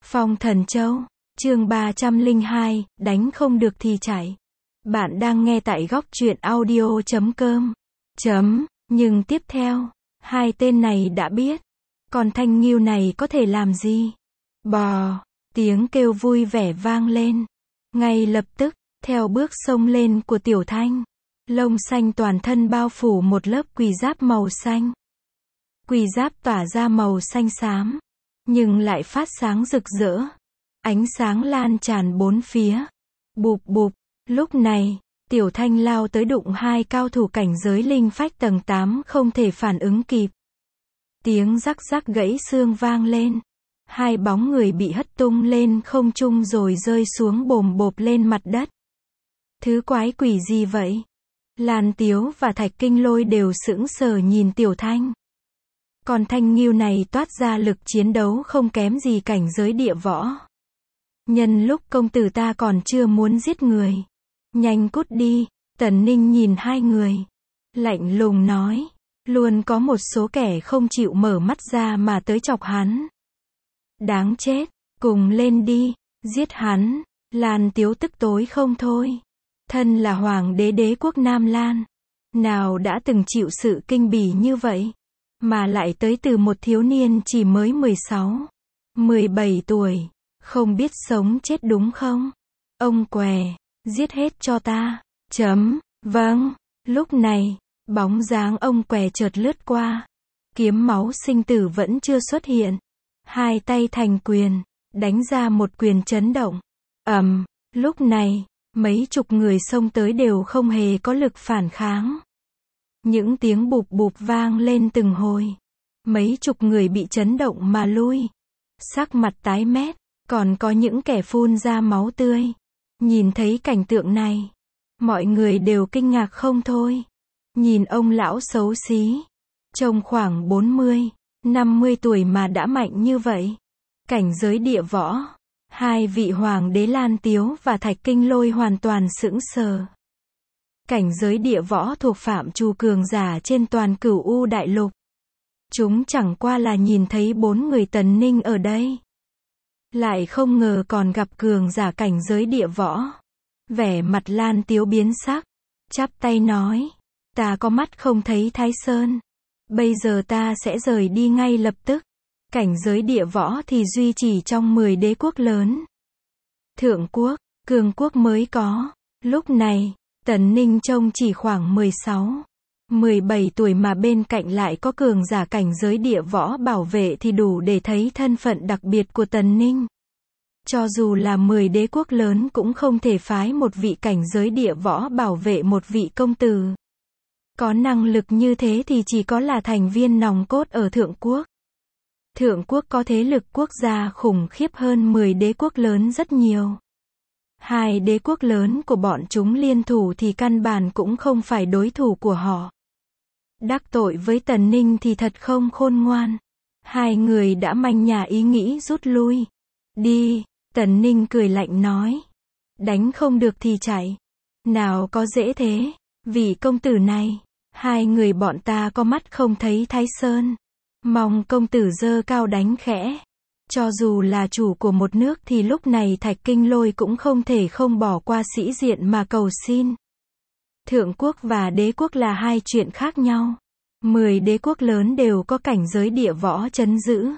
Phong Thần Châu, chương 302, đánh không được thì chạy. Bạn đang nghe tại góc truyện audio.com. Nhưng tiếp theo, hai tên này đã biết, còn Thanh Nghiêu này có thể làm gì? Bò, tiếng kêu vui vẻ vang lên. Ngay lập tức, theo bước xông lên của Tiểu Thanh, lông xanh toàn thân bao phủ một lớp quỳ giáp màu xanh. Quỳ giáp tỏa ra màu xanh xám, nhưng lại phát sáng rực rỡ. Ánh sáng lan tràn bốn phía. Bụp bụp, lúc này, Tiểu Thanh lao tới đụng hai cao thủ cảnh giới linh phách tầng 8 không thể phản ứng kịp. Tiếng rắc rắc gãy xương vang lên. Hai bóng người bị hất tung lên không trung rồi rơi xuống bồm bộp lên mặt đất. Thứ quái quỷ gì vậy? Lan Tiếu và Thạch Kinh Lôi đều sững sờ nhìn Tiểu Thanh. Còn Thanh Nghiêu này toát ra lực chiến đấu không kém gì cảnh giới địa võ. Nhân lúc công tử ta còn chưa muốn giết người, nhanh cút đi. Tần Ninh nhìn hai người, lạnh lùng nói, luôn có một số kẻ không chịu mở mắt ra mà tới chọc hắn. Đáng chết, cùng lên đi, giết hắn. Lan Tiếu tức tối không thôi. Thân là hoàng đế đế quốc Nam Lan, nào đã từng chịu sự kinh bỉ như vậy, mà lại tới từ một thiếu niên chỉ mới 16, 17 tuổi, không biết sống chết đúng không? Ông què, giết hết cho ta. Vâng. Lúc này, bóng dáng ông què chợt lướt qua. Kiếm máu sinh tử vẫn chưa xuất hiện. Hai tay thành quyền, đánh ra một quyền chấn động. Lúc này, mấy chục người xông tới đều không hề có lực phản kháng. Những tiếng bụp bụp vang lên từng hồi. Mấy chục người bị chấn động mà lui. Sắc mặt tái mét, còn có những kẻ phun ra máu tươi. Nhìn thấy cảnh tượng này, mọi người đều kinh ngạc không thôi. Nhìn ông lão xấu xí, trông khoảng 40, 50 tuổi mà đã mạnh như vậy. Cảnh giới địa võ, hai vị hoàng đế Lan Tiếu và Thạch Kinh Lôi hoàn toàn sững sờ. Cảnh giới địa võ thuộc phạm trù cường giả trên toàn Cửu U đại lục. Chúng chẳng qua là nhìn thấy bốn người Tần Ninh ở đây, lại không ngờ còn gặp cường giả cảnh giới địa võ. Vẻ mặt Lan Tiếu biến sắc, chắp tay nói, ta có mắt không thấy Thái Sơn. Bây giờ ta sẽ rời đi ngay lập tức. Cảnh giới địa võ thì duy trì trong 10 đế quốc lớn. Thượng quốc, cường quốc mới có. Lúc này, Tần Ninh trông chỉ khoảng 16, 17 tuổi mà bên cạnh lại có cường giả cảnh giới địa võ bảo vệ thì đủ để thấy thân phận đặc biệt của Tần Ninh. Cho dù là 10 đế quốc lớn cũng không thể phái một vị cảnh giới địa võ bảo vệ một vị công tử. Có năng lực như thế thì chỉ có là thành viên nòng cốt ở Thượng quốc. Thượng quốc có thế lực quốc gia khủng khiếp hơn 10 đế quốc lớn rất nhiều. Hai đế quốc lớn của bọn chúng liên thủ thì căn bản cũng không phải đối thủ của họ. Đắc tội với Tần Ninh thì thật không khôn ngoan. Hai người đã manh nhà ý nghĩ rút lui. Đi, Tần Ninh cười lạnh nói. Đánh không được thì chạy. Nào có dễ thế, vì công tử này, hai người bọn ta có mắt không thấy Thái Sơn. Mong công tử giơ cao đánh khẽ. Cho dù là chủ của một nước thì lúc này Thạch Kinh Lôi cũng không thể không bỏ qua sĩ diện mà cầu xin. Thượng quốc và đế quốc là hai chuyện khác nhau. 10 đế quốc lớn đều có cảnh giới địa võ trấn giữ.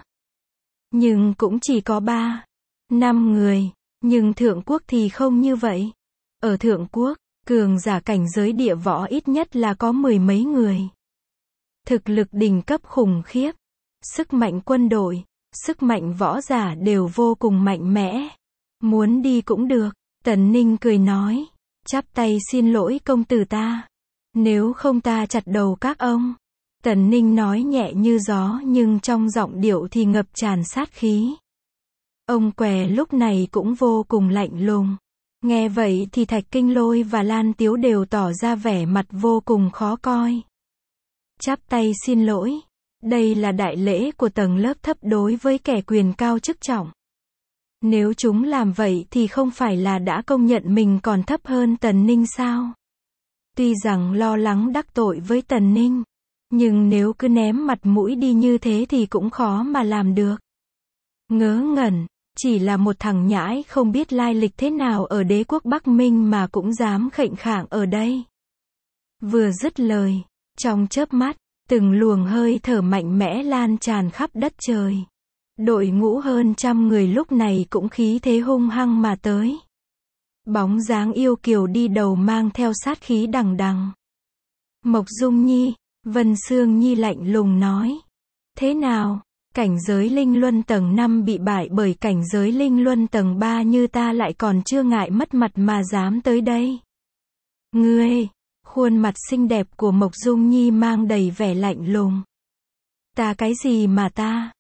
Nhưng cũng chỉ có 3, 5 người. Nhưng thượng quốc thì không như vậy. Ở thượng quốc, cường giả cảnh giới địa võ ít nhất là có 10 mấy người. Thực lực đỉnh cấp khủng khiếp. Sức mạnh quân đội, sức mạnh võ giả đều vô cùng mạnh mẽ. Muốn đi cũng được. Tần Ninh cười nói. Chắp tay xin lỗi công tử ta. Nếu không ta chặt đầu các ông. Tần Ninh nói nhẹ như gió nhưng trong giọng điệu thì ngập tràn sát khí. Ông què lúc này cũng vô cùng lạnh lùng. Nghe vậy thì Thạch Kinh Lôi và Lan Tiếu đều tỏ ra vẻ mặt vô cùng khó coi. Chắp tay xin lỗi. Đây là đại lễ của tầng lớp thấp đối với kẻ quyền cao chức trọng. Nếu chúng làm vậy thì không phải là đã công nhận mình còn thấp hơn Tần Ninh sao? Tuy rằng lo lắng đắc tội với Tần Ninh, nhưng nếu cứ ném mặt mũi đi như thế thì cũng khó mà làm được. Ngớ ngẩn, Chỉ là một thằng nhãi không biết lai lịch thế nào ở đế quốc Bắc Minh mà cũng dám khệnh khạng ở đây. Vừa dứt lời, trong chớp mắt, từng luồng hơi thở mạnh mẽ lan tràn khắp đất trời. Đội ngũ hơn 100 người lúc này cũng khí thế hung hăng mà tới. Bóng dáng yêu kiều đi đầu mang theo sát khí đằng đằng. Mộc Dung Nhi, Vân Sương Nhi lạnh lùng nói. Thế nào, cảnh giới linh luân tầng 5 bị bại bởi cảnh giới linh luân tầng 3 như ta lại còn chưa ngại mất mặt mà dám tới đây. Ngươi, khuôn mặt xinh đẹp của Mộc Dung Nhi mang đầy vẻ lạnh lùng. Ta cái gì mà ta?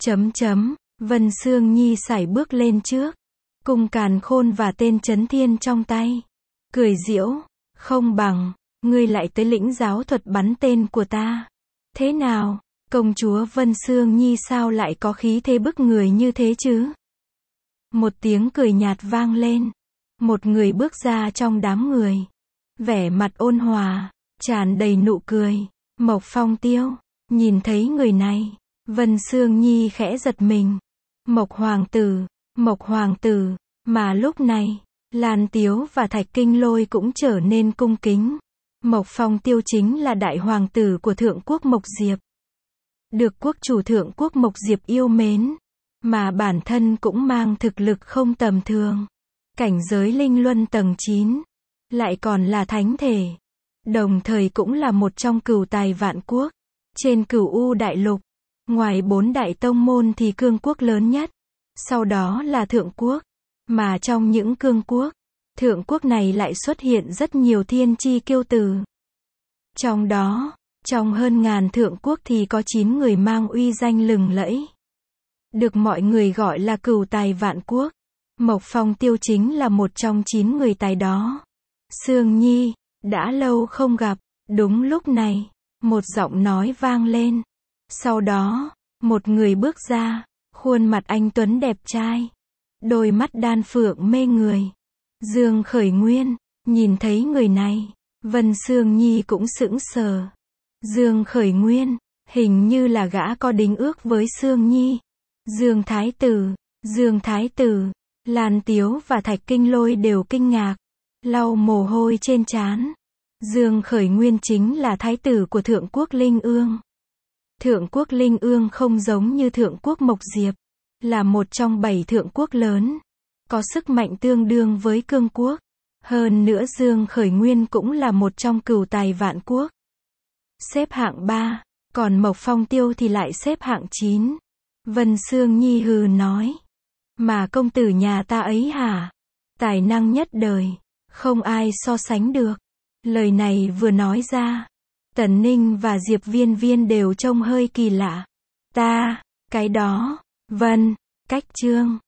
Vân Sương Nhi sải bước lên trước. Cùng càn khôn và tên Chấn Thiên trong tay. Cười giễu, không bằng, ngươi lại tới lĩnh giáo thuật bắn tên của ta. Thế nào, công chúa Vân Sương Nhi sao lại có khí thế bức người như thế chứ? Một tiếng cười nhạt vang lên. Một người bước ra trong đám người. Vẻ mặt ôn hòa, tràn đầy nụ cười. Mộc Phong Tiêu, nhìn thấy người này, Vân Sương Nhi khẽ giật mình. Mộc Hoàng tử, mà lúc này, Lan Tiếu và Thạch Kinh Lôi cũng trở nên cung kính. Mộc Phong Tiêu chính là đại hoàng tử của Thượng Quốc Mộc Diệp. Được quốc chủ Thượng Quốc Mộc Diệp yêu mến, mà bản thân cũng mang thực lực không tầm thường. Cảnh giới linh luân tầng 9, lại còn là thánh thể. Đồng thời cũng là một trong cửu tài vạn quốc. Trên Cửu U đại lục, ngoài 4 đại tông môn thì cương quốc lớn nhất. Sau đó là Thượng Quốc. Mà trong những cương quốc, Thượng Quốc này lại xuất hiện rất nhiều thiên chi kiêu tử. Trong đó, trong hơn ngàn Thượng Quốc thì có 9 người mang uy danh lừng lẫy. Được mọi người gọi là cửu tài vạn quốc. Mộc Phong Tiêu chính là một trong 9 người tài đó. Sương Nhi, đã lâu không gặp. Đúng lúc này, một giọng nói vang lên. Sau đó, một người bước ra, khuôn mặt anh tuấn đẹp trai. Đôi mắt đan phượng mê người. Dương Khởi Nguyên, nhìn thấy người này, Vân Sương Nhi cũng sững sờ. Dương Khởi Nguyên, hình như là gã có đính ước với Sương Nhi. Dương Thái Tử, Lan Tiếu và Thạch Kinh Lôi đều kinh ngạc, lau mồ hôi trên trán. Dương Khởi Nguyên chính là thái tử của Thượng Quốc Linh Ương. Thượng Quốc Linh Ương không giống như Thượng Quốc Mộc Diệp, là một trong 7 thượng quốc lớn, có sức mạnh tương đương với cương quốc. Hơn nữa Dương Khởi Nguyên cũng là một trong cửu tài vạn quốc. Xếp hạng 3, còn Mộc Phong Tiêu thì lại xếp hạng 9. Vân Sương Nhi hừ nói. Mà công tử nhà ta ấy hả? Tài năng nhất đời, không ai so sánh được. Lời này vừa nói ra, Tần Ninh và Diệp Viên Viên đều trông hơi kỳ lạ. Ta, cái đó, Vân, cách chương.